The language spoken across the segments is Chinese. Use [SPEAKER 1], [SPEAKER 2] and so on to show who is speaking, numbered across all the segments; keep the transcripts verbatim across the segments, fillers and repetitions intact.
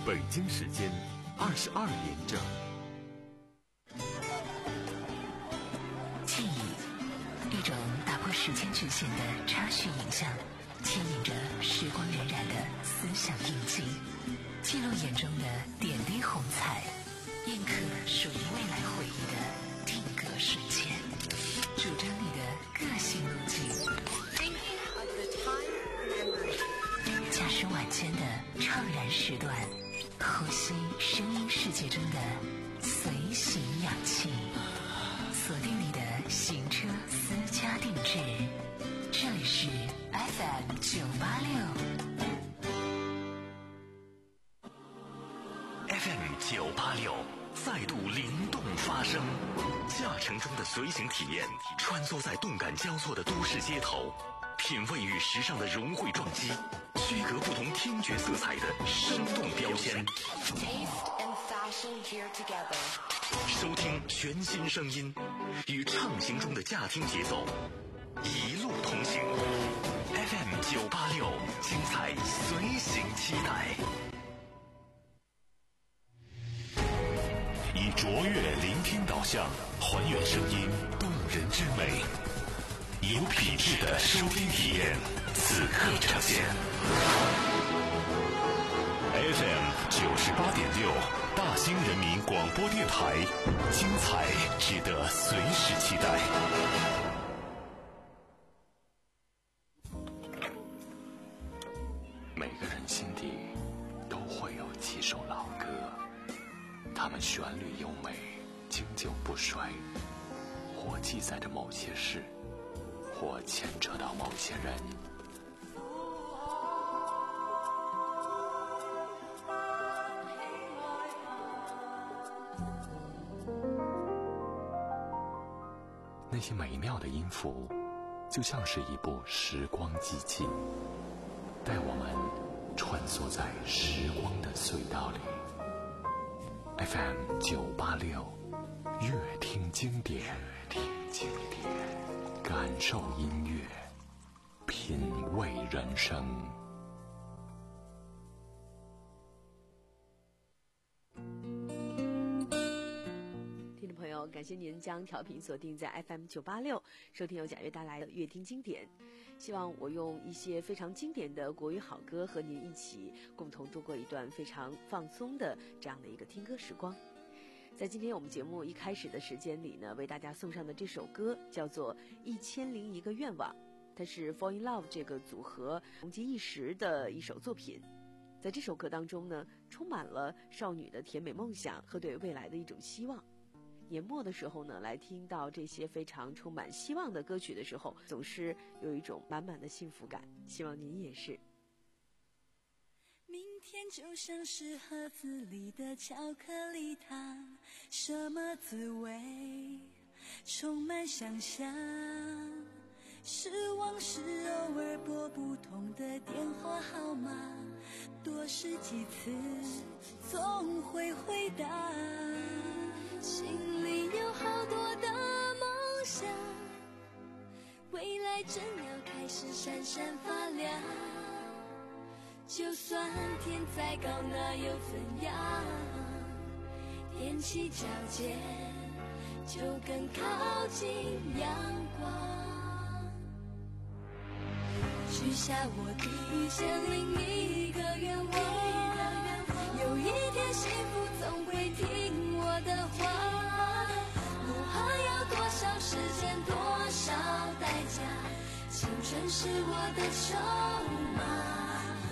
[SPEAKER 1] 北京时间二十二点整。
[SPEAKER 2] 记忆，一种打破时间局限的插叙影像，牵引着时光荏苒的思想印记，记录眼中的点滴红彩，印刻属于未来回忆的定格瞬间，主张你的个性路径。驾驶晚间的怅然时段，呼吸声音世界中的随行氧气，锁定你的行车私家定制。这里是 F M 九八六
[SPEAKER 3] F M 九八六再度灵动发声，驾乘中的随行体验，穿梭在动感交错的都市街头，品味与时尚的融汇撞击，区隔不同听觉色彩的生动标签。收听全新声音，与畅行中的驾听节奏，一路同行。F M 九八六，精彩随行期待。
[SPEAKER 4] 以卓越聆听导向，还原声音动人之美，有品质的收听体验，此刻呈现。F M 九十八点六，大兴人民广播电台，精彩值得随时期待。
[SPEAKER 3] 每个人心底都会有几首老歌，它们旋律优美，经久不衰，或记载着某些事，或牵扯到某些人。那些美妙的音符，就像是一部时光机器，带我们穿梭在时光的隧道里。F M 九八六，乐听经典，乐听经典，感受音乐，品味人生。
[SPEAKER 5] 听众朋友，感谢您将调频锁定在 F M 九八六，收听由贾悦带来的乐听经典。希望我用一些非常经典的国语好歌和您一起共同度过一段非常放松的这样的一个听歌时光。在今天我们节目一开始的时间里呢，为大家送上的这首歌叫做《一千零一个愿望》，它是 Fall in Love 这个组合红极一时的一首作品。在这首歌当中呢，充满了少女的甜美梦想和对未来的一种希望。年末的时候呢，来听到这些非常充满希望的歌曲的时候，总是有一种满满的幸福感，希望您也是。
[SPEAKER 6] 明天就像是盒子里的巧克力糖，什么滋味充满想象，失望时偶尔拨不通的电话号码，多试几次总会回答，心里有好多的梦想，未来正要开始闪闪发亮，就算天再高那又怎样，踮起脚尖就更靠近阳光，许下我第一千零一个愿望，有一天幸福总会听我的话，路还要多少时间多少代价，青春是我的筹码，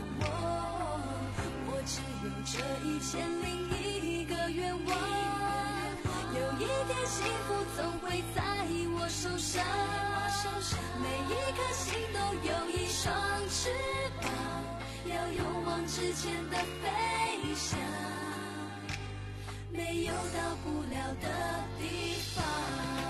[SPEAKER 6] 我只有这一千零一个愿望，有一天幸福总会在我手上，每一颗心都有一双翅膀，要勇往直前的飞翔，没有到不了的地方。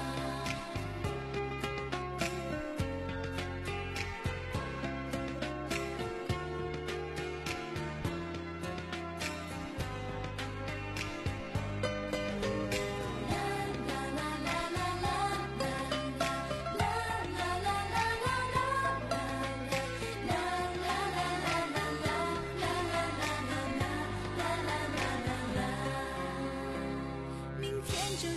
[SPEAKER 6] 啦啦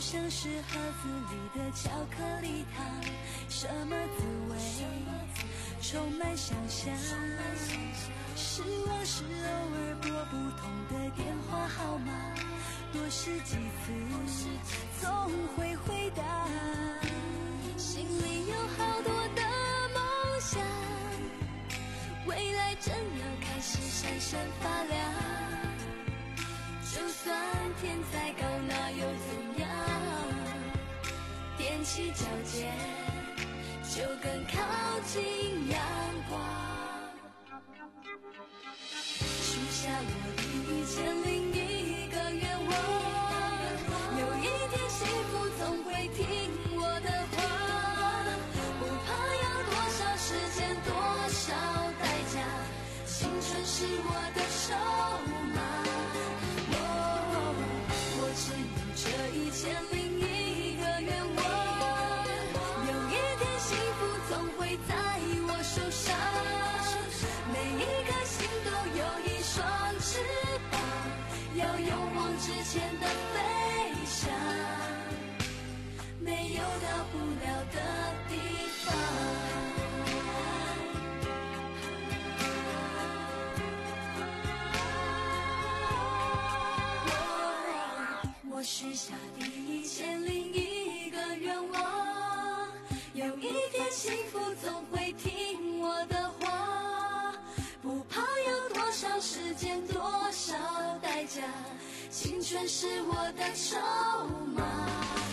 [SPEAKER 6] 像是盒子里的巧克力糖，什么滋味充满想象。失望是偶尔拨不通的电话号码，多试几次总会回答。心里有好多的梦想，未来正要开始闪闪发亮。就算天再高那又怎样，踮起脚尖就更靠近阳光。许下我的一千零一个愿望，有一天幸福总会听我的话，不怕要多少时间多少代价，青春是我的筹码。我只有这一千零一个愿望，有一天幸福总会在我手上，每一颗心都有一双翅膀，要勇往直前的飞翔，没有到不了的地方。我许下第一千零一个愿望，有一天幸福总会听我的话，不怕有多少时间多少代价，青春是我的筹码。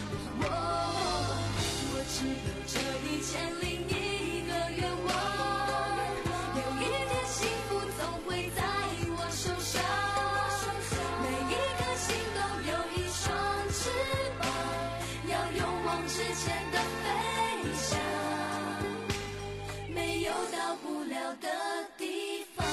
[SPEAKER 6] 我只有这一千零一个愿望，有一天幸福总会在我手上，每一颗心都有一双翅膀，要勇往直前的飞翔，没有到不了的地方。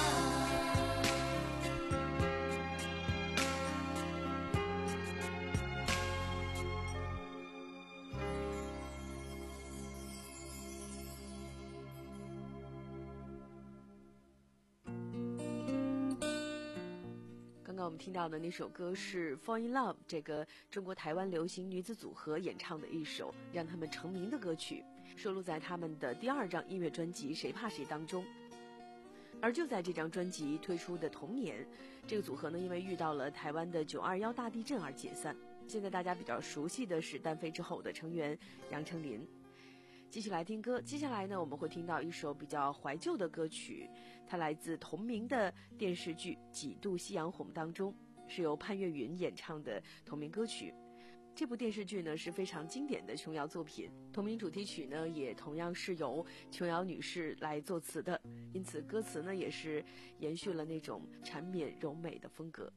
[SPEAKER 5] 刚刚我们听到的那首歌是 Fall in Love 这个中国台湾流行女子组合演唱的一首让他们成名的歌曲，收录在他们的第二张音乐专辑《谁怕谁》当中。而就在这张专辑推出的同年，这个组合呢因为遇到了台湾的九二一大地震而解散。现在大家比较熟悉的是单飞之后的成员杨丞琳。继续来听歌，接下来呢我们会听到一首比较怀旧的歌曲，它来自同名的电视剧《几度夕阳红》当中，是由潘越云演唱的同名歌曲。这部电视剧呢是非常经典的琼瑶作品，同名主题曲呢也同样是由琼瑶女士来作词的，因此歌词呢也是延续了那种缠绵柔美的风格。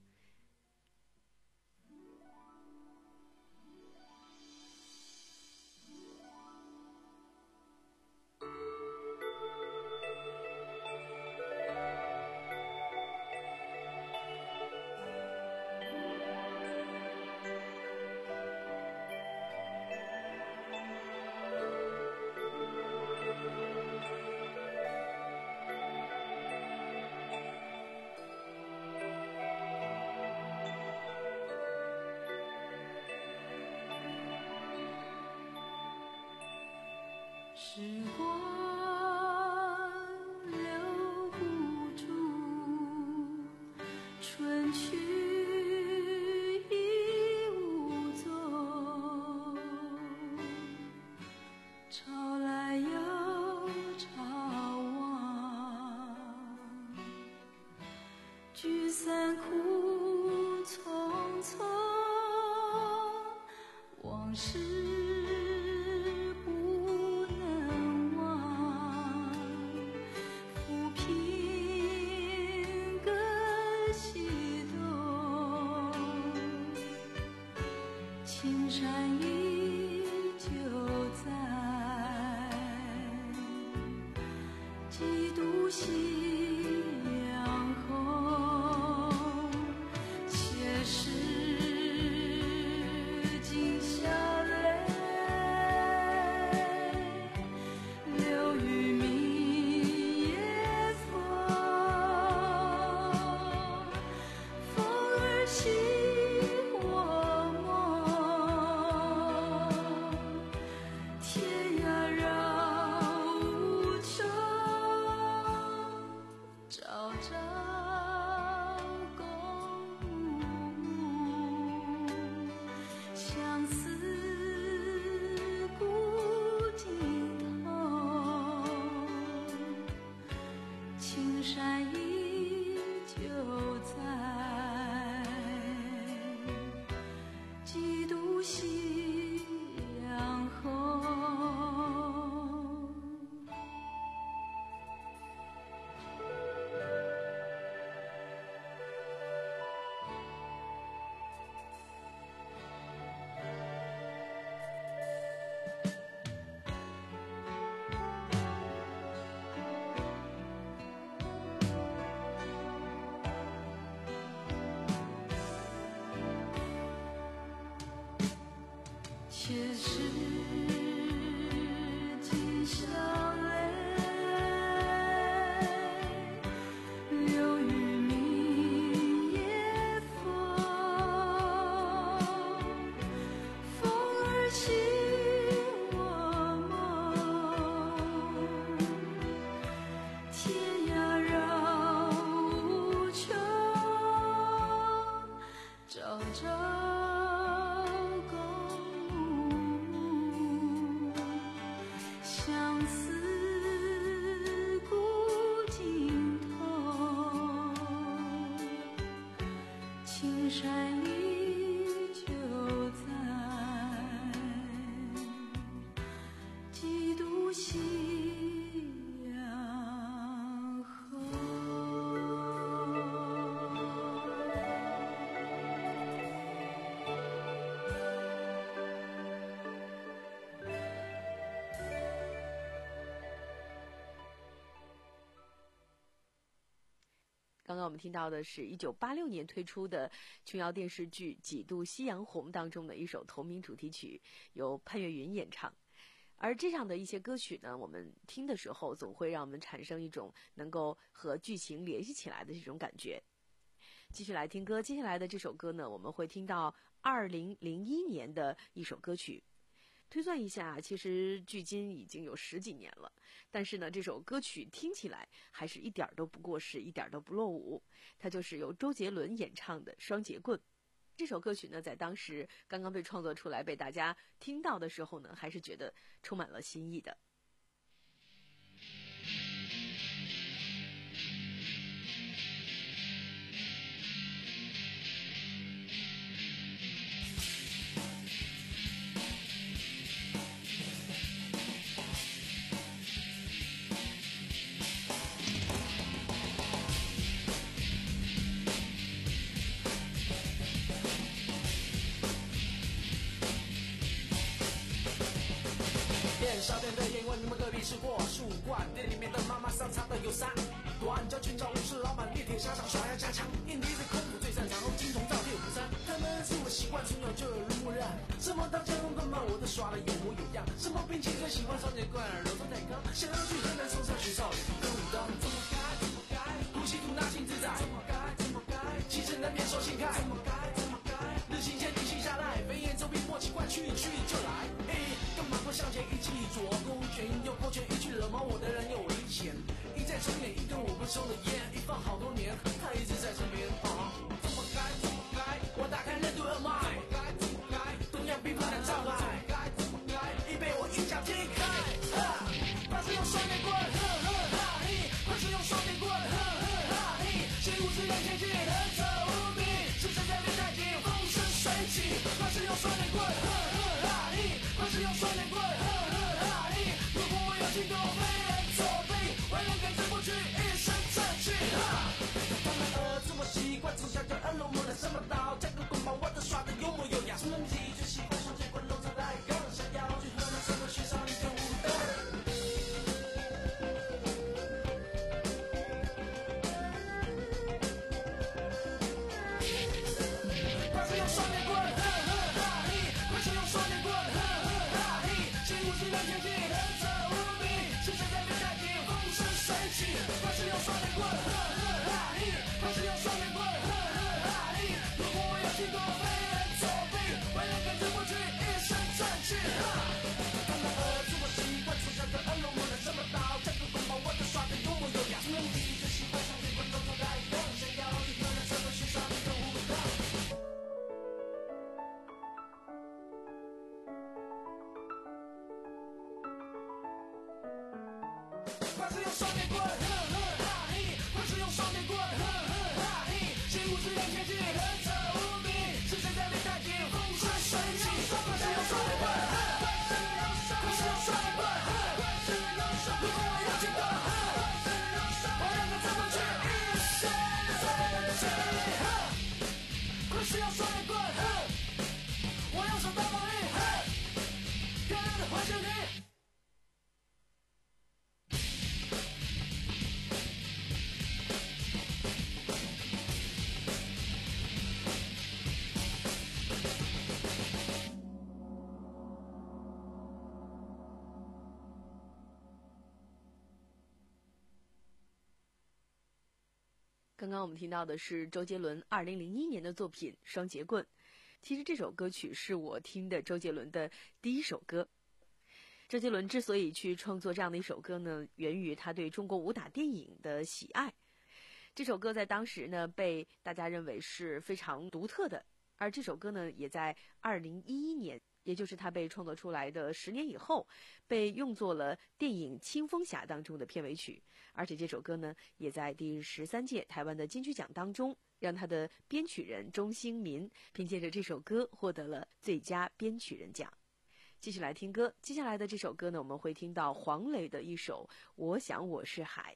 [SPEAKER 6] 时光留不住，春去已无踪，潮来又潮往，聚散苦匆匆，往事青山依旧在，几度夕阳红，且是今宵泪，流于明夜风，风儿袭我梦。 且是今宵泪，流于明夜风，风儿轻我梦，天涯绕无穷，朝朝共舞，相思古今头，青山依旧在，几度夕阳红。
[SPEAKER 5] 刚刚我们听到的是一九八六年推出的琼瑶电视剧《几度夕阳红》当中的一首同名主题曲，由潘越云演唱。而这样的一些歌曲呢，我们听的时候总会让我们产生一种能够和剧情联系起来的这种感觉。继续来听歌，接下来的这首歌呢，我们会听到二零零一年的一首歌曲。推算一下，其实距今已经有十几年了，但是呢，这首歌曲听起来还是一点都不过时，一点都不落伍。它就是由周杰伦演唱的《双截棍》。这首歌曲呢，在当时刚刚被创作出来，被大家听到的时候呢，还是觉得充满了新意的。
[SPEAKER 7] 少年的烟问你们隔壁吃过树冠，店里面的妈妈桑擦的有三短脚寻找武士老板猎铁沙场耍呀加强，印尼的空腹最擅长后金铜造铁虎山，他们是我习惯从小就耳濡目染，什么大江东嘛我都耍的有模有样，什么兵器最喜欢双截棍，柔中带刚，想要去河南嵩山学少林跟武当，怎么该怎么该，呼吸吐纳心自在，怎么该怎么该，七成难免手心开，怎么该怎么该，日行前地行下来，飞檐走壁默契惯去去就来，哎，干嘛不向前一起左勾拳右勾拳，一去惹毛我的人有危险，一再重演一根我不抽的烟，一放好多年，他一直在身边啊，怎么该怎么该，我打开任督二脉，怎么该怎么该，东洋兵不能造反，怎么该怎么该，已被我一脚踢开，哈，发誓用双截棍，呵呵哈嘿，发誓用双截棍，呵呵哈嘿，谁无知人前进，人走无名，是谁在练太极，风生水起，发誓用双截棍，呵呵哈嘿，发誓用双截棍，呵呵哈嘿，如果我有心动，非人作弊，为人根治不去，一身正气，哈，他们儿子我习惯从小就耳濡目染，什么刀架个棍棒，我都耍得有模有样，自己最喜欢双截棍，弄成来更想要去河南社会学少林跟武当。发誓用双截棍，呵呵哈嘿，发誓用双截棍，呵呵哈嘿，谁无知人前进，人走无名，是谁在练太极，风生水起，发誓用双截棍，呵呵哈嘿，发誓用双截棍，呵呵哈嘿，如果我有心动，非人作弊，为人根治不去，一身正气，哈，他们儿子我习惯从小就耳濡目染，什么刀架个棍棒，我都耍得有模有样，自己最喜欢双截棍，弄成来更想要去河南社会学少林跟武当。发誓用双截棍，呵呵哈嘿，发誓用双截棍，呵呵哈嘿，谁无知人前进，人走无名，是谁在练太极，风生水起，发誓用双截棍，呵呵，发誓用双截棍，呵呵，如果我有心动，呵呵，我让个怎么去一身正气，呵，发誓用双截棍，呵，我用手当猛力，呵，漂亮的环球你。
[SPEAKER 5] 刚我们听到的是周杰伦二零零一年的作品《双节棍》。其实这首歌曲是我听的周杰伦的第一首歌。周杰伦之所以去创作这样的一首歌呢，源于他对中国武打电影的喜爱。这首歌在当时呢，被大家认为是非常独特的。而这首歌呢，也在二零一一年，也就是他被创作出来的十年以后，被用作了电影《青蜂侠》当中的片尾曲。而且这首歌呢，也在第十三届台湾的金曲奖当中，让他的编曲人钟兴民凭借着这首歌获得了最佳编曲人奖。继续来听歌，接下来的这首歌呢，我们会听到黄磊的一首《我想我是海》。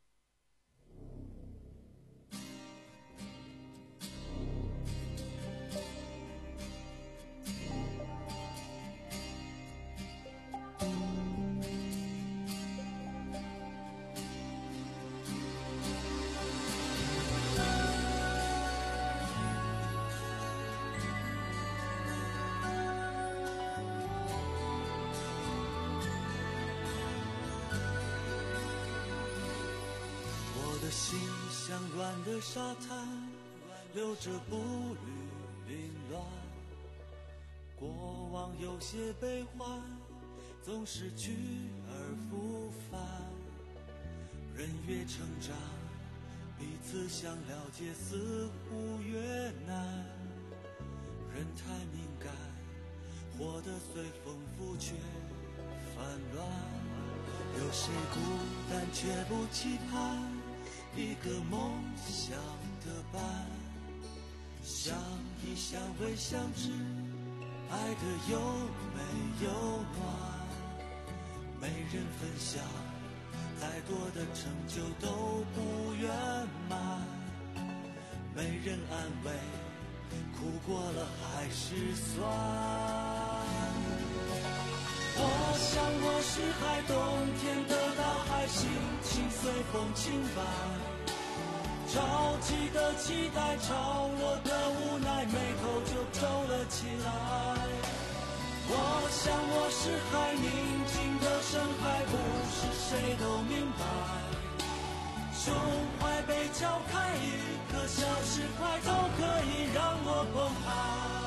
[SPEAKER 8] 心像软的沙滩，留着步履凌乱，过往有些悲欢，总是去而复返。人越成长，彼此想了解似乎越难。人太敏感，活得随风拂却烦乱。有谁孤单却不期盼一个梦想的伴，相依相偎相知，爱的有没有暖，没人分享，再多的成就都不圆满，没人安慰，苦过了还是酸。我想我是海，冬天的大海，心情随风轻摆，着急的期待，潮落的无奈，眉头就皱了起来。我想我是海，宁静的深海，不是谁都明白，胸怀被敲开，一颗小石块都可以让我澎湃。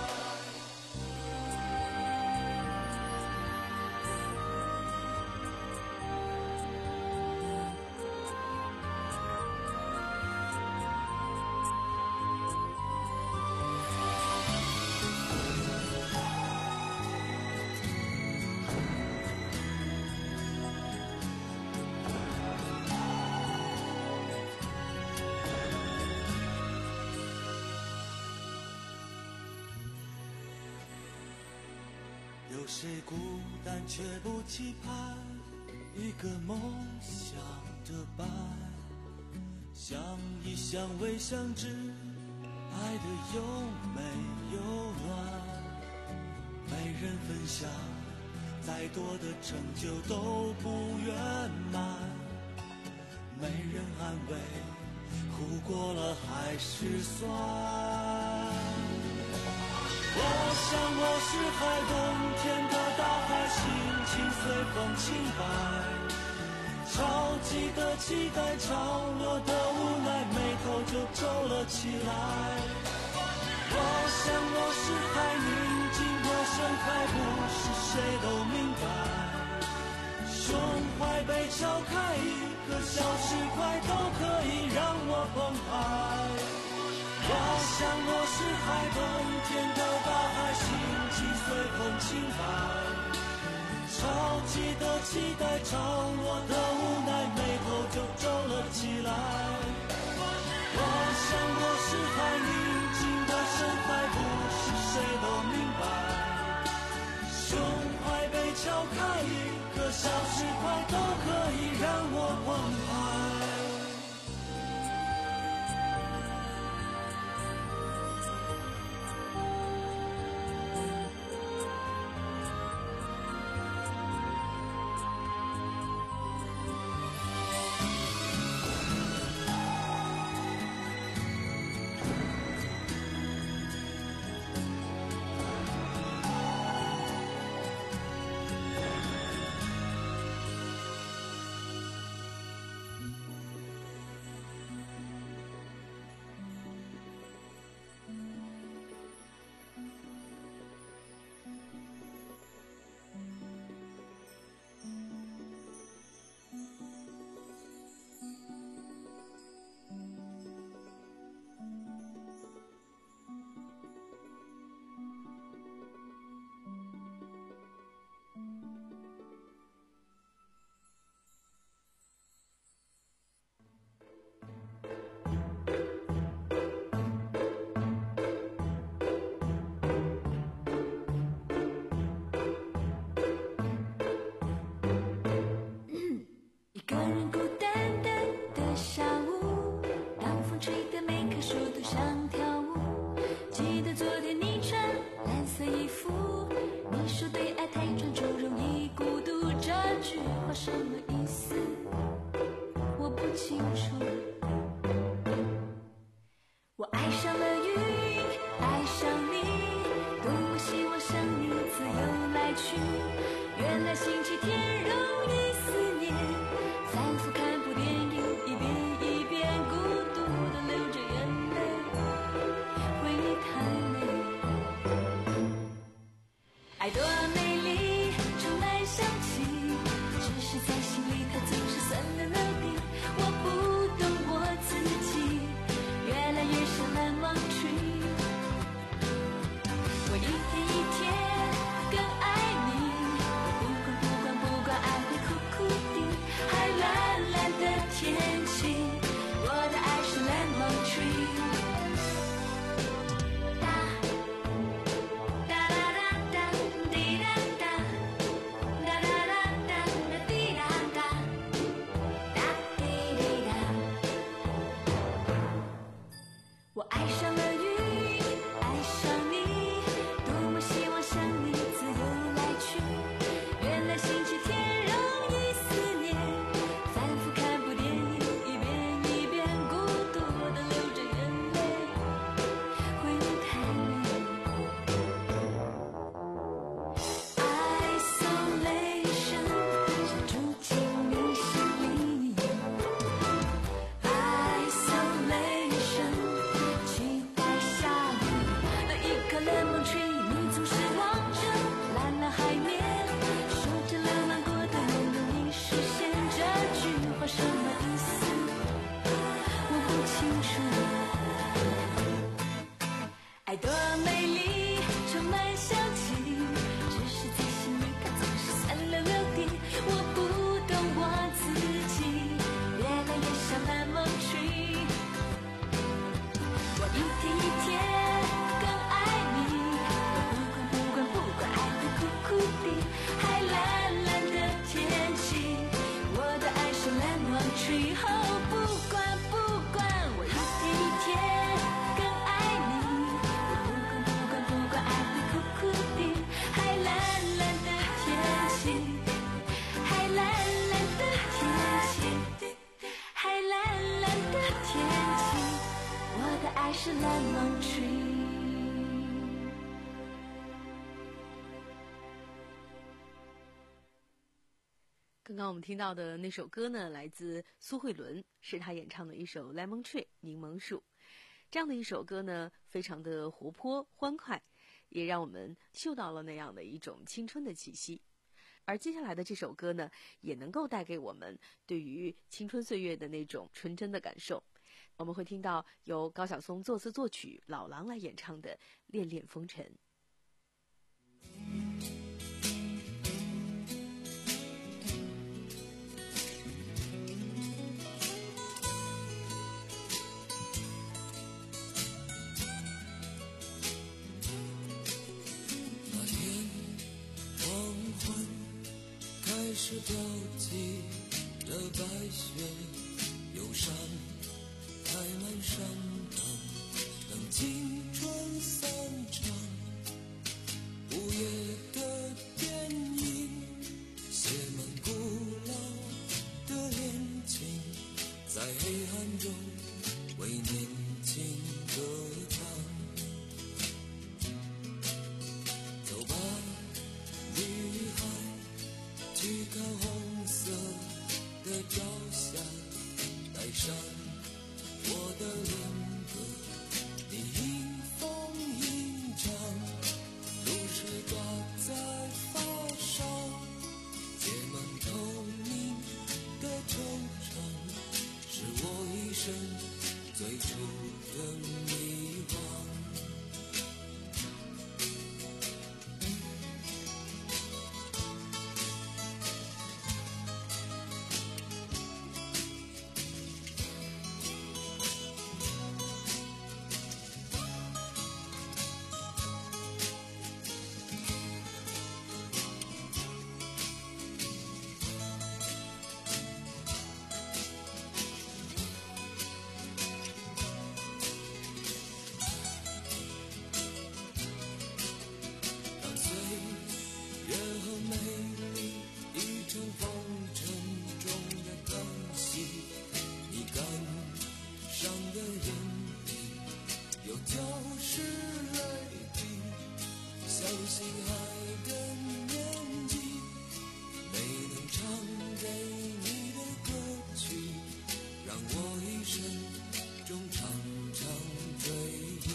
[SPEAKER 8] 有谁孤单却不期盼一个梦想的伴，相依相偎相知，爱的有没有暖，没人分享，再多的成就都不圆满，没人安慰，苦过了还是酸。我想我是海，冬天的大海，心情随风轻摆，着急的期待，潮落的无奈，眉头就皱了起来。我想我是海，宁静的深海，不是谁都明白，胸怀被敲开，一颗小石块都可以让我澎湃。我想我是海，冬天的大海，心情随风轻摆，着急的期待，潮落的无奈，眉头就皱了起来。我想我是海，宁静的深海，不是谁都明白，胸怀被敲开，一颗小石块都可以让我澎湃。
[SPEAKER 6] 清楚。我爱上了云，爱上你，多么希望像你自由来去。原来星期天容易思念，反复看部电影，一遍一遍孤独地流着眼泪，回忆太美。爱多美丽，充满香气，只是在心里它总是酸溜溜的。我不懂我自己，越来越像蓝芒tree。我一天一天更爱你，不管不管不管，爱会苦苦的，还蓝蓝的天气，我的爱是蓝芒tree。我爱上了云，爱上你，多么希望像你自由来去。原来星期天容易思念，反复看部电影，一遍一遍孤独地流着眼泪，回忆太美。Isolation 想住进你心里。Isolation期待下雨的一颗 lemon tree， 你总是望着蓝蓝海面，说着浪漫过的容易实现。这句话什么意思？我不清楚。爱多美丽，充满香气，只是在心里它总是酸溜溜的。我不懂我自己，越来越像蓝芒tree。我一天一天更爱你，我不管不管不管，爱会苦苦的，还蓝蓝的天气，我的爱是蓝芒tree。哦，不管不管，我一天一天更爱你，我不管不管不管，爱会苦苦的，还蓝蓝的天气，还蓝蓝的天气，还蓝蓝的天气，我的爱是蓝芒tree。
[SPEAKER 5] 刚刚我们听到的那首歌呢，来自苏慧伦，是她演唱的一首《Lemon Tree》柠檬树。这样的一首歌呢，非常的活泼欢快，也让我们嗅到了那样的一种青春的气息。而接下来的这首歌呢，也能够带给我们对于青春岁月的那种纯真的感受。我们会听到由高晓松作词作曲，老狼来演唱的《恋恋风尘》。
[SPEAKER 8] 那天黄昏开始飘起了白雪，忧伤开满山岗，等青春散场。午夜的电影写满古老的恋情，在黑暗中为年轻歌唱。走吧，女孩，去看红色的朝霞，带上我的脸是泪滴，相信爱的年纪，没能唱给你的歌曲，让我一生中常常追忆。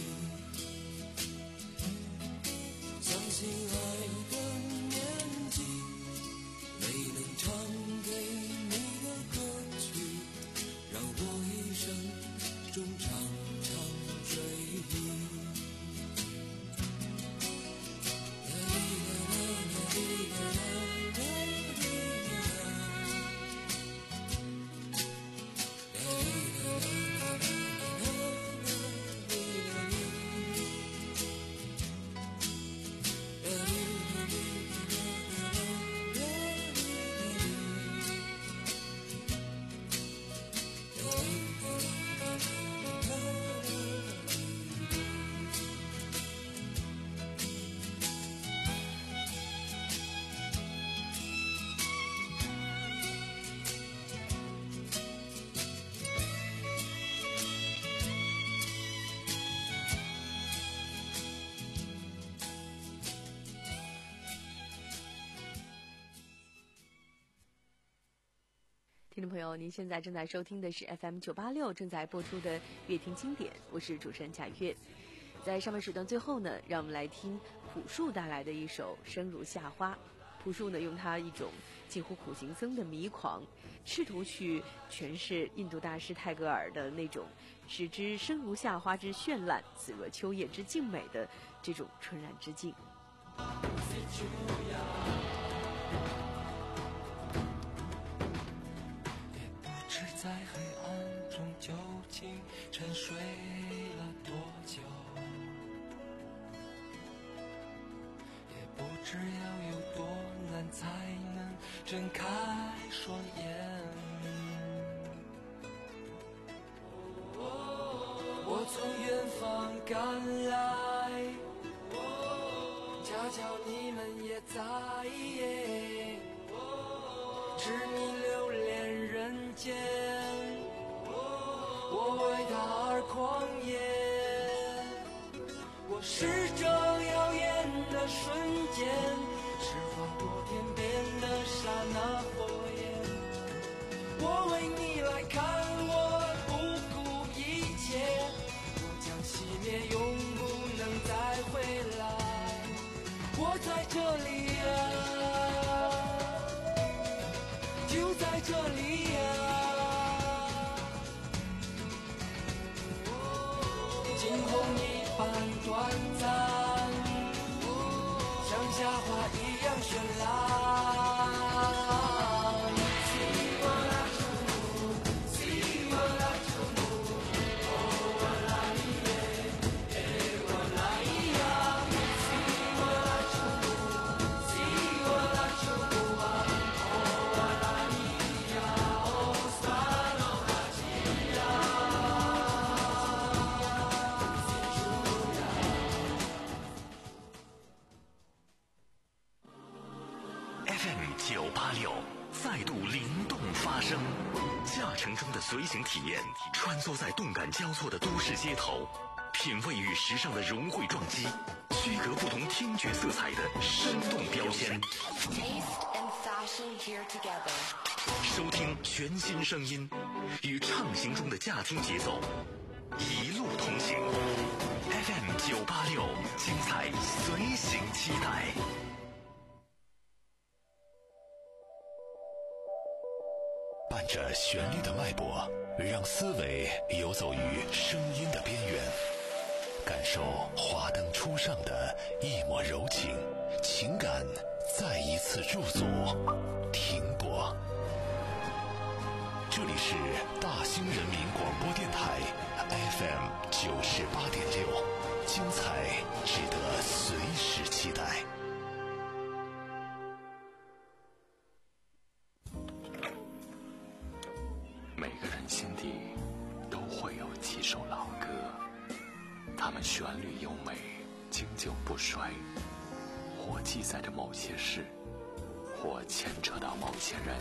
[SPEAKER 8] 相信爱的年纪，没能唱给你的歌曲，让我一生中常常追忆。
[SPEAKER 5] 听众朋友，您现在正在收听的是 F M 九八六正在播出的乐听经典，我是主持人贾月。在上半时段最后呢，让我们来听朴树带来的一首《生如夏花》。朴树呢，用他一种近乎苦行僧的迷狂，试图去诠释印度大师泰戈尔的那种使之生如夏花之绚烂，死若秋叶之静美的这种纯然之境。
[SPEAKER 8] 在黑暗中究竟沉睡了多久，也不知要有多难才能睁开双眼。我从远方赶来，恰巧你们也在，知你留恋人间，我为他而狂野。我是这耀眼的瞬间，是划过天边的刹那火焰。我为你来看，我不顾一切，我将熄灭，永不能再回来。我在这里啊，就在这里啊，惊鸿一般短暂，像夏花一样绚烂。
[SPEAKER 4] 九八六再度灵动发声，驾乘中的随行体验，穿梭在动感交错的都市街头，品味与时尚的融汇撞击，区隔不同听觉色彩的生动标签。收听全新声音，与畅行中的驾听节奏，一路同行。F M 九八六，精彩随行期待。伴着旋律的脉搏，让思维游走于声音的边缘，感受华灯初上的一抹柔情，情感再一次驻足停泊。这里是大兴人民广播电台 F M 九十八点六，精彩值得随时期待。
[SPEAKER 3] 每个人心底都会有几首老歌，它们旋律优美，经久不衰，或记载着某些事，或牵扯到某些人。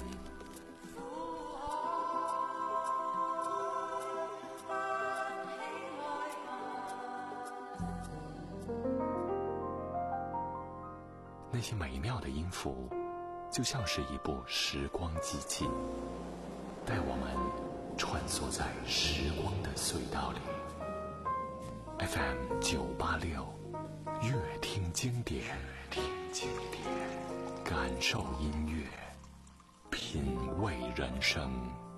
[SPEAKER 3] 那些美妙的音符就像是一部时光机器，带我们穿梭在时光的隧道里。 F M 九八六，乐听经典，乐听经典，感受音乐，品味人生。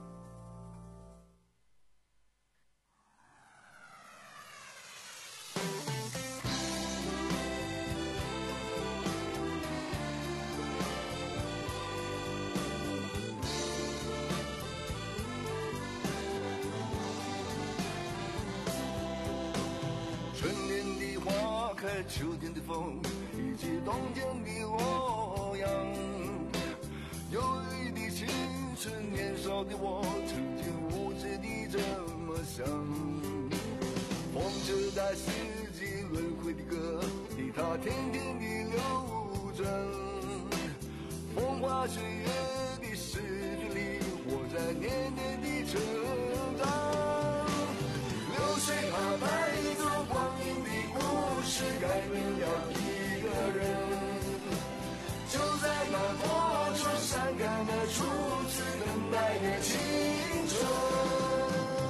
[SPEAKER 9] 秋天的风，以及冬天的洛阳，忧郁的青春，年少的我，曾经无知地这么想。风车在四季轮回的歌，里它天天的流转。风花雪月的诗句里，我在年年的成长。流水它带走光阴的故事，改变了一个人，就在那多愁善感的初次等待的青春。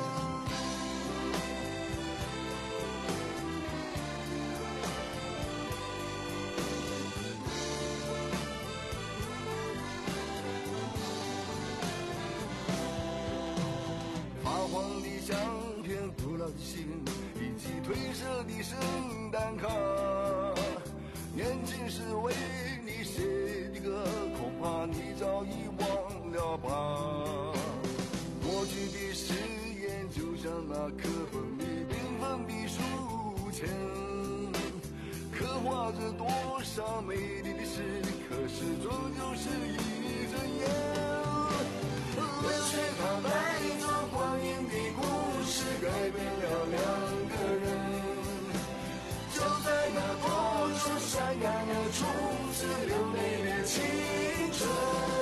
[SPEAKER 9] 发黄的相片，古老的信，以及褪色的圣诞卡，年轻时为你写的歌，恐怕你早已忘了吧。过去的誓言就像那课本里缤纷的书签，刻画着多少美丽的事，可是终究是一阵烟。流水它带走光阴的故事，改变了两个人，就在那多愁善感的初次流泪的青春。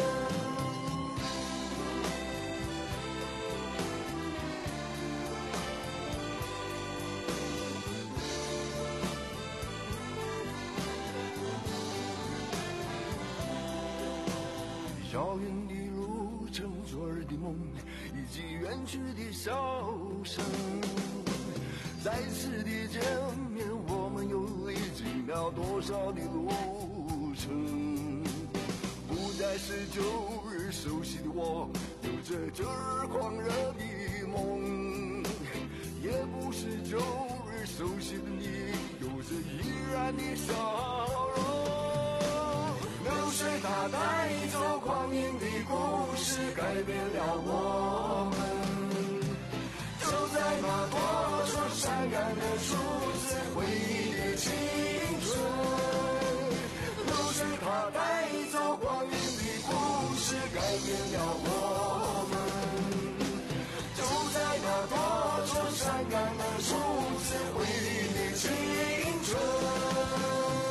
[SPEAKER 9] 遥远的路程，昨日的梦，以及远去的笑声。再次的见面，我们又历经了多少的路程？不再是旧日熟悉的我，有着旧日狂热的梦，也不是旧日熟悉的你，有着依然的笑容。流水它带走光阴的故事，改变了我们，就在那多愁善感的初次回忆的青春。流水它带走光阴的故事，改变了我们，就在那多愁善感的初次回忆的青春。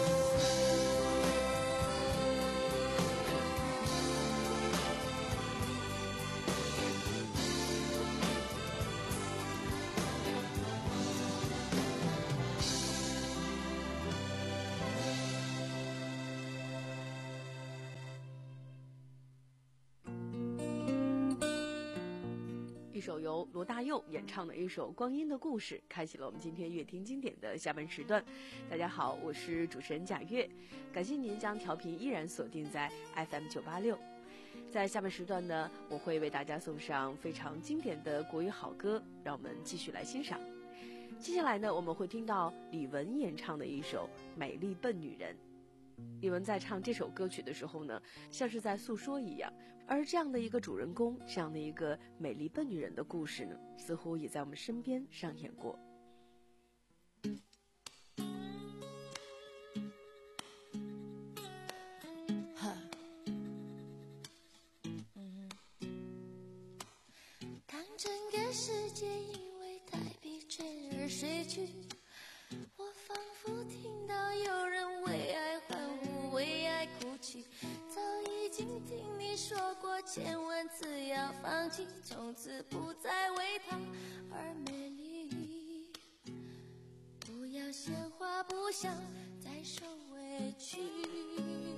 [SPEAKER 5] 一首由罗大佑演唱的一首《光阴的故事》，开启了我们今天乐听经典的下半时段。大家好，我是主持人贾月，感谢您将调频依然锁定在 F M 九八六。在下半时段呢，我会为大家送上非常经典的国语好歌，让我们继续来欣赏。接下来呢，我们会听到李玟演唱的一首《美丽笨女人》。李玟在唱这首歌曲的时候呢，像是在诉说一样，而这样的一个主人公，这样的一个美丽笨女人的故事呢，似乎也在我们身边上演过。
[SPEAKER 10] 当整个世界因为太疲倦而睡去，我仿佛听到有人为爱欢呼，为爱哭泣。早已经听你说过千万次要放弃，从此不再为他而美丽。不要闲话不想再受委屈。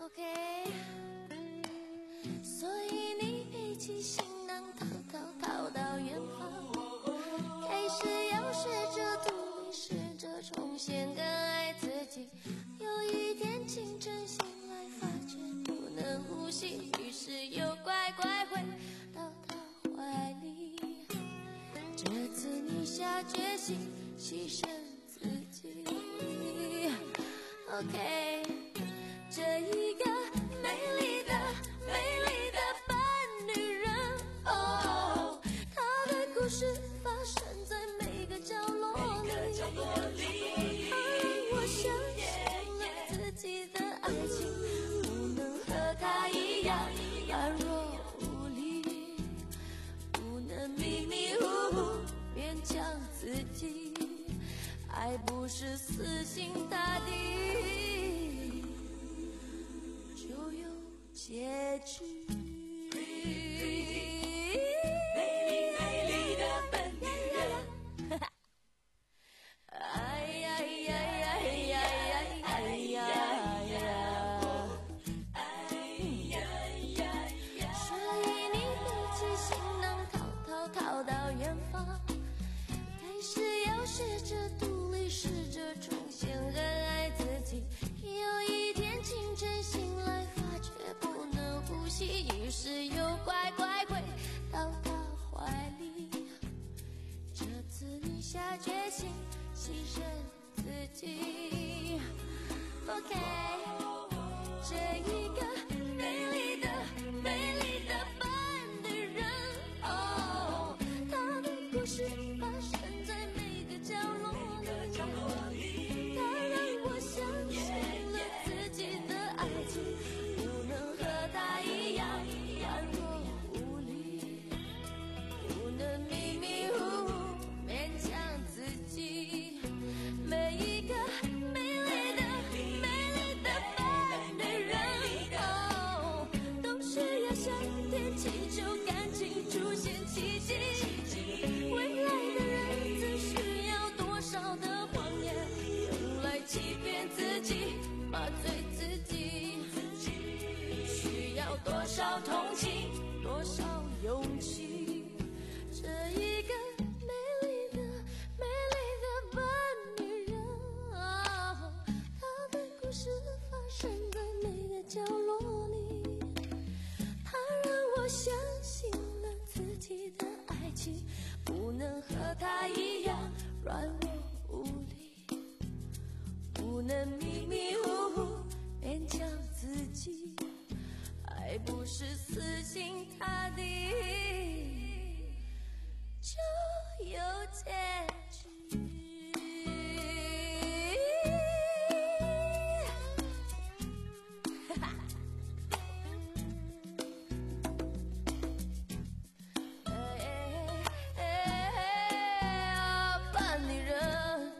[SPEAKER 10] OK， 所以你背起行囊逃逃逃到远方，开始要学着独立，试着重新更爱自己。有一天清晨醒来，发觉不能呼吸，于是又乖乖回到他怀里。这次你下决心牺牲自己。OK， 这一个美丽的美丽的笨女人，哦，她的故事发生在每个角落里，她让我相信了自己的爱情不能和她一样软弱无力，不能迷迷糊糊勉强自己，爱不是死心塌地就有结局。美丽美丽的笨女人，哎呀呀呀呀呀哎呀呀，所以你背起行囊逃逃逃到远方，开始要学着独立，试着重新更爱自己。有一天清晨醒来，发觉不能呼吸，于是又乖乖回到他怀里。这次你下决心牺牲自己。 OK， 这一个美丽的美丽的笨女人，哦，她的故事发生在每个角落里，她让我相信了自己的爱情不能和她一样软弱无力，不能迷迷糊糊勉强自己。每一个美丽的美丽的笨女人，哦，都需要上天祈求感情出现奇迹。未来的人子需要多少的谎言，用来欺骗自己，麻醉自己？需要多少同情，多少勇气？这一个美丽的美丽的笨女人，哦，她的故事发生在每个角落里，她让我相信了自己的爱情不能和她一样软弱无力，不能迷迷糊糊勉强自己，爱不是死心塌地就有结局。笨女人，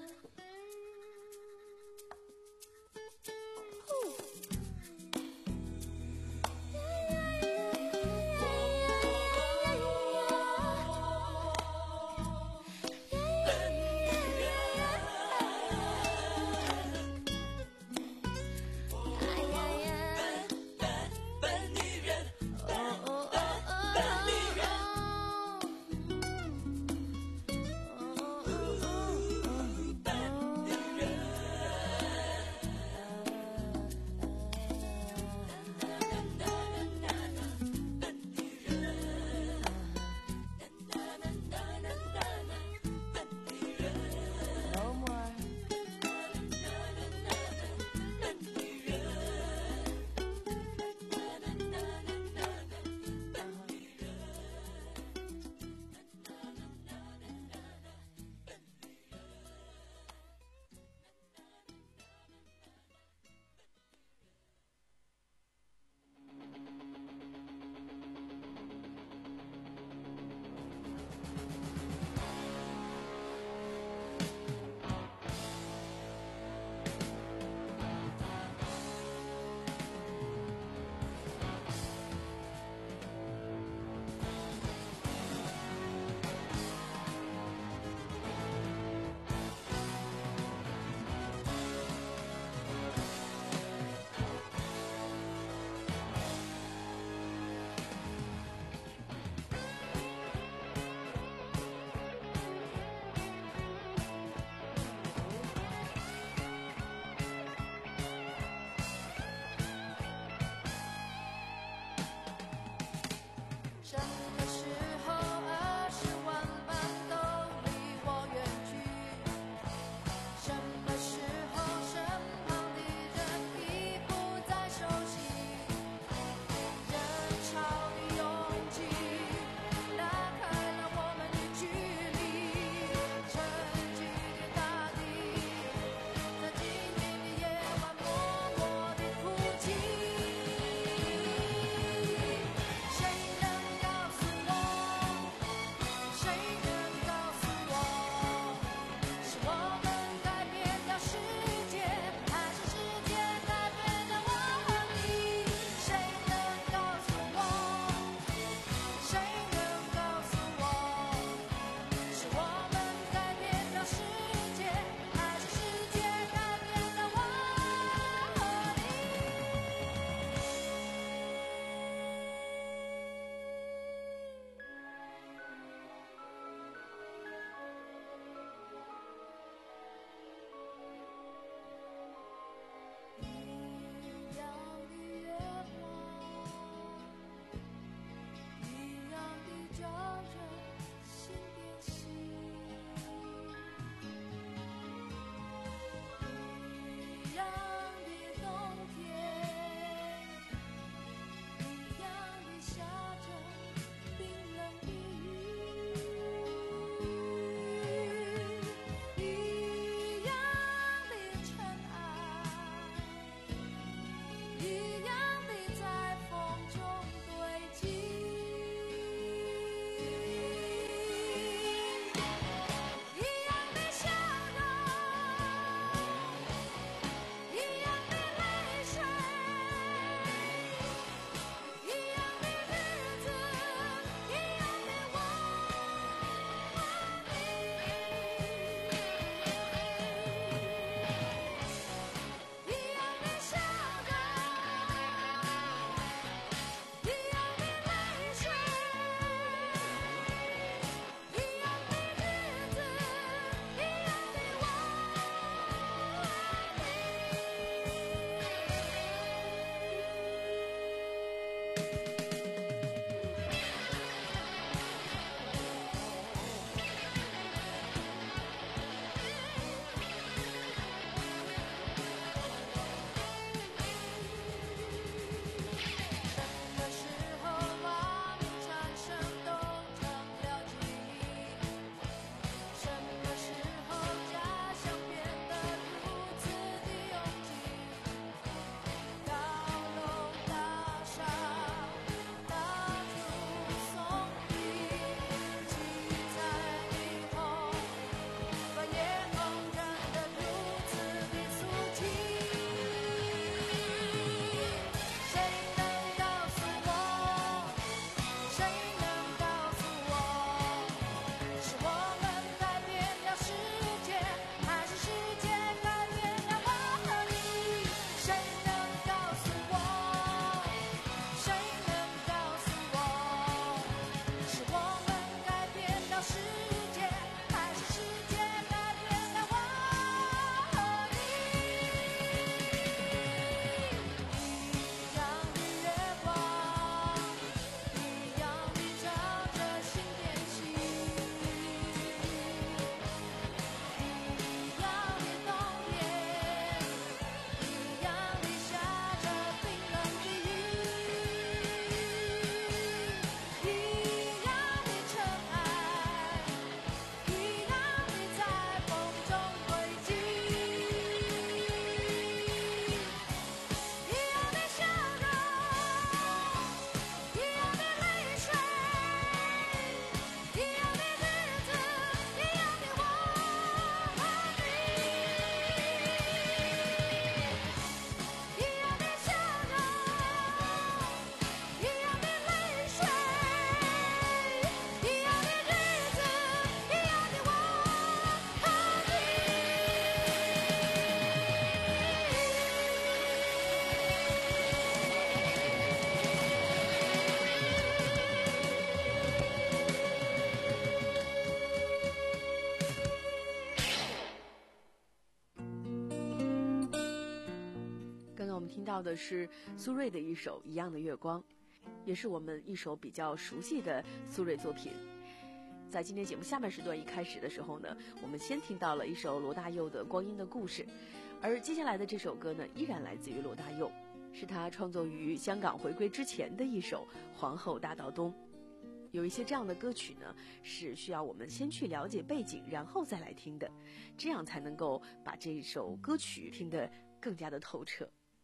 [SPEAKER 5] 我们听到的是苏芮的一首《一样的月光》，也是我们一首比较熟悉的苏芮作品。在今天节目下半时段一开始的时候呢，我们先听到了一首罗大佑的《光阴的故事》，而接下来的这首歌呢，依然来自于罗大佑，是他创作于香港回归之前的一首《皇后大道东》。有一些这样的歌曲呢，是需要我们先去了解背景，然后再来听的，这样才能够把这一首歌曲听得更加的透彻。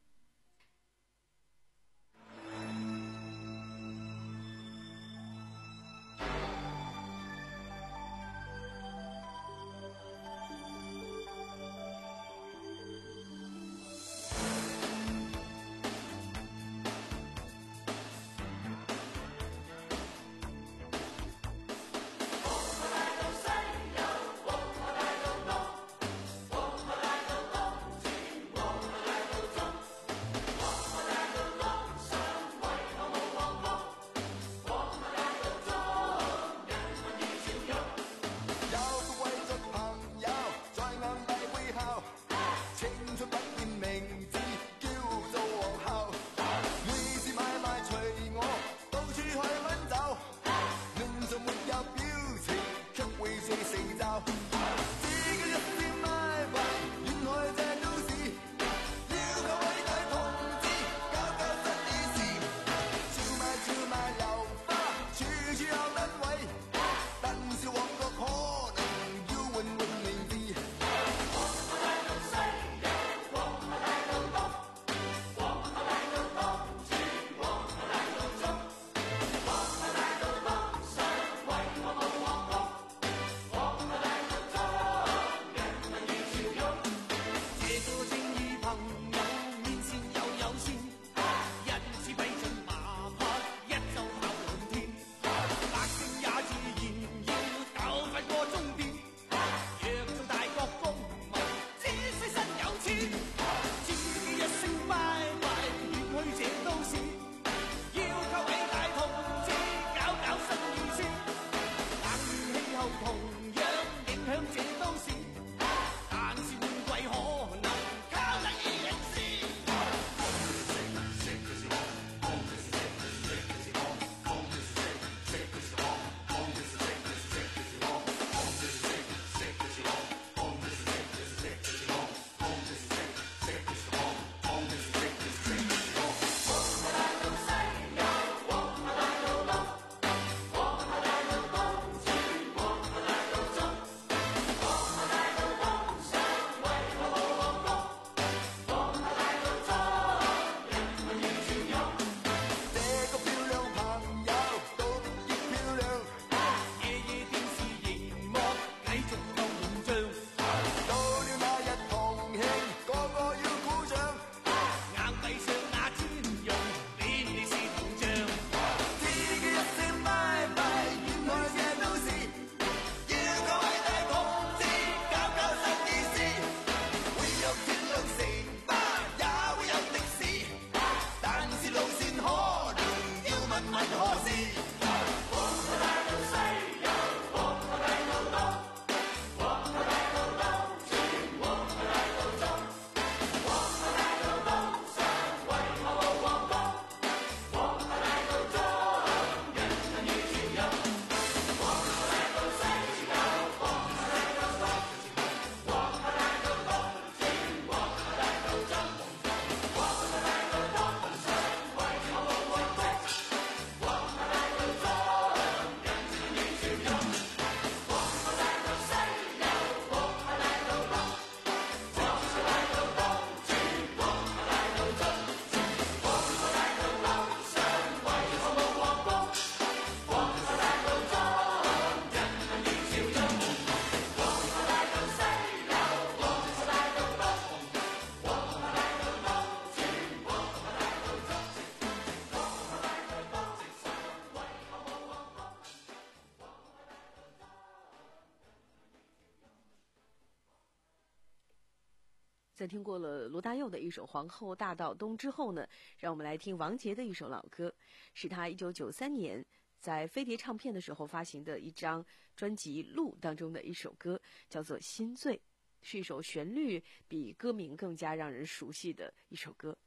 [SPEAKER 5] 在听过了罗大佑的一首《皇后大道东》之后呢，让我们来听王杰的一首老歌，是他一九九三年在飞碟唱片的时候发行的一张专辑《路》当中的一首歌，叫做《心醉》，是一首旋律比歌名更加让人熟悉的一首歌。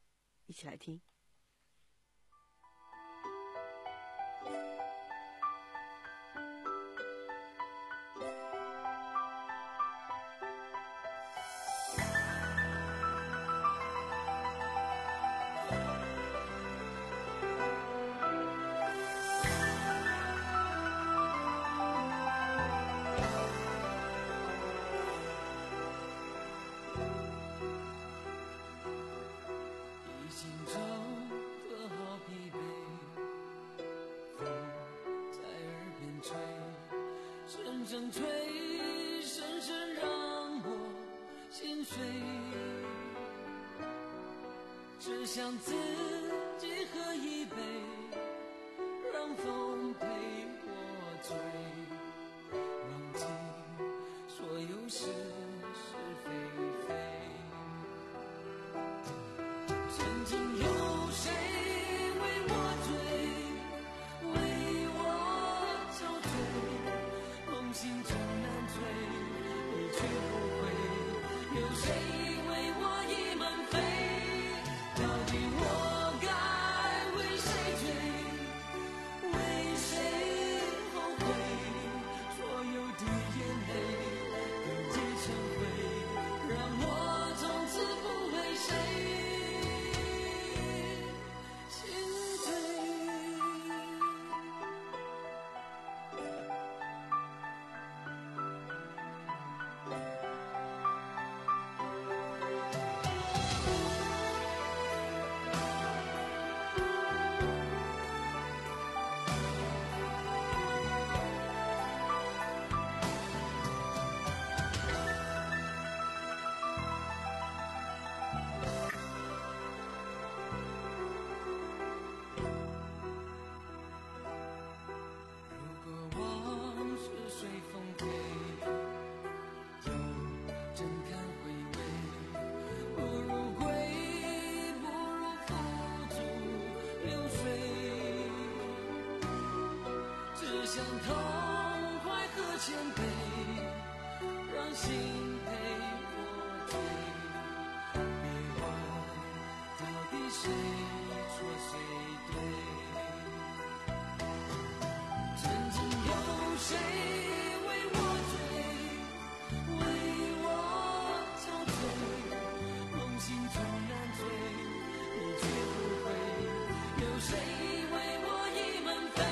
[SPEAKER 5] 一起来听。
[SPEAKER 8] 声吹，深深让我心碎，只想自己喝一杯，让风陪我醉，忘记所有是是非非。曾经有谁为我醉，为我憔悴，梦醒终难醉，你却不会。有谁为我已满飞？到底我该为谁追？为谁后悔？所有的眼泪都结成灰，让我从此不为谁心醉。想痛快喝千杯，让心陪我醉。别问到底谁错谁对。曾经有谁为我醉，为我憔悴，梦醒终难醉，你却不会。有谁为我已满飞？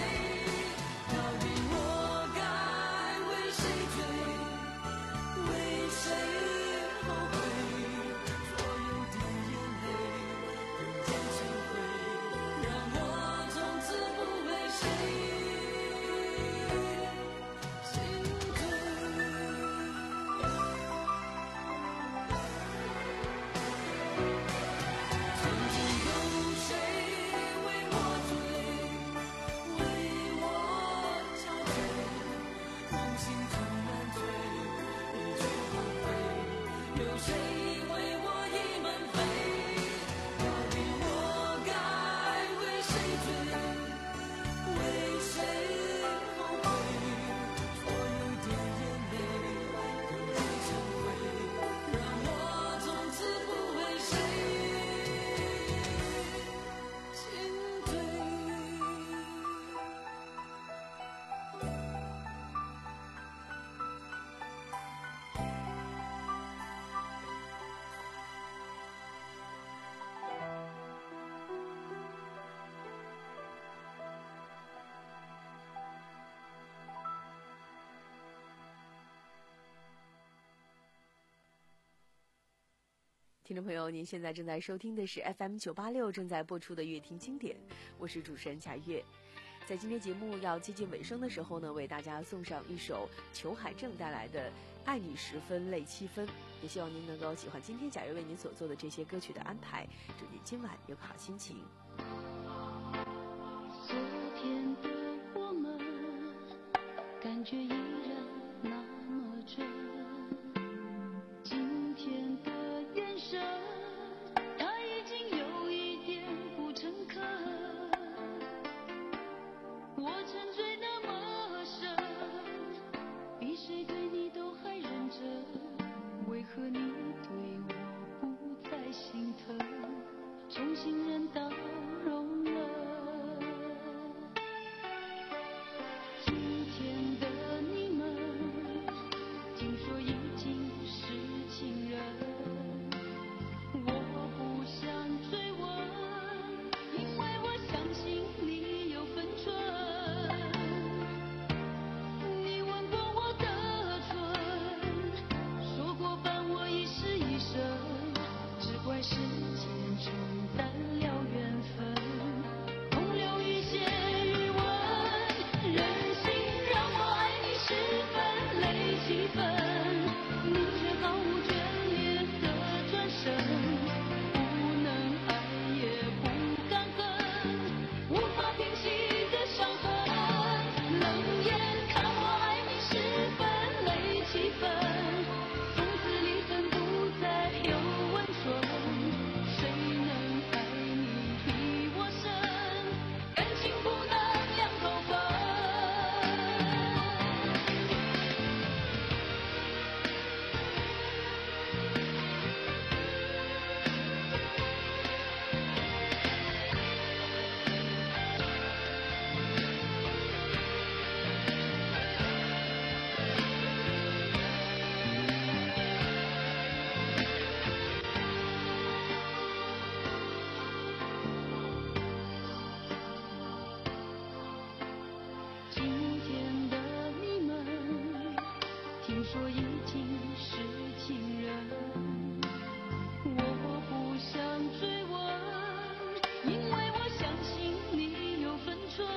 [SPEAKER 5] 听众朋友，您现在正在收听的是 F M 九八六正在播出的乐听经典，我是主持人贾月。在今天节目要接近尾声的时候呢，为大家送上一首裘海正带来的《爱你十分泪七分》，也希望您能够喜欢今天贾月为您所做的这些歌曲的安排，祝您今晚有个好心情。
[SPEAKER 11] 昨天的我们感觉依然那么真，今天的眼神它已经有一点不诚恳，我沉醉那么深，比谁对你都还认真，为何你对我不再心疼，重新认说已经是情人。我不想追问，因为我相信你有分寸。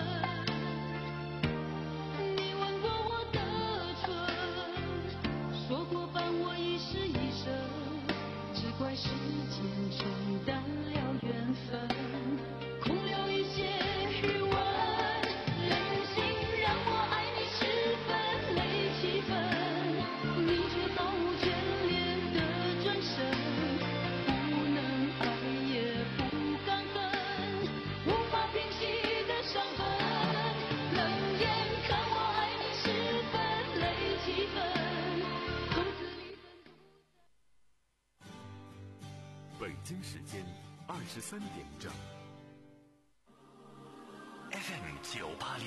[SPEAKER 11] 你吻过我的唇，说过伴我一世一生，只怪时间冲淡了缘分，空留一些余温。任性让我爱你十分累七分，你却毫无眷恋的转身，不能爱也不敢恨，无法平息的伤痕。冷眼看我爱你十分累七分，从此离分不再。
[SPEAKER 1] 北京时间二十三点整。
[SPEAKER 4] F M 九八六。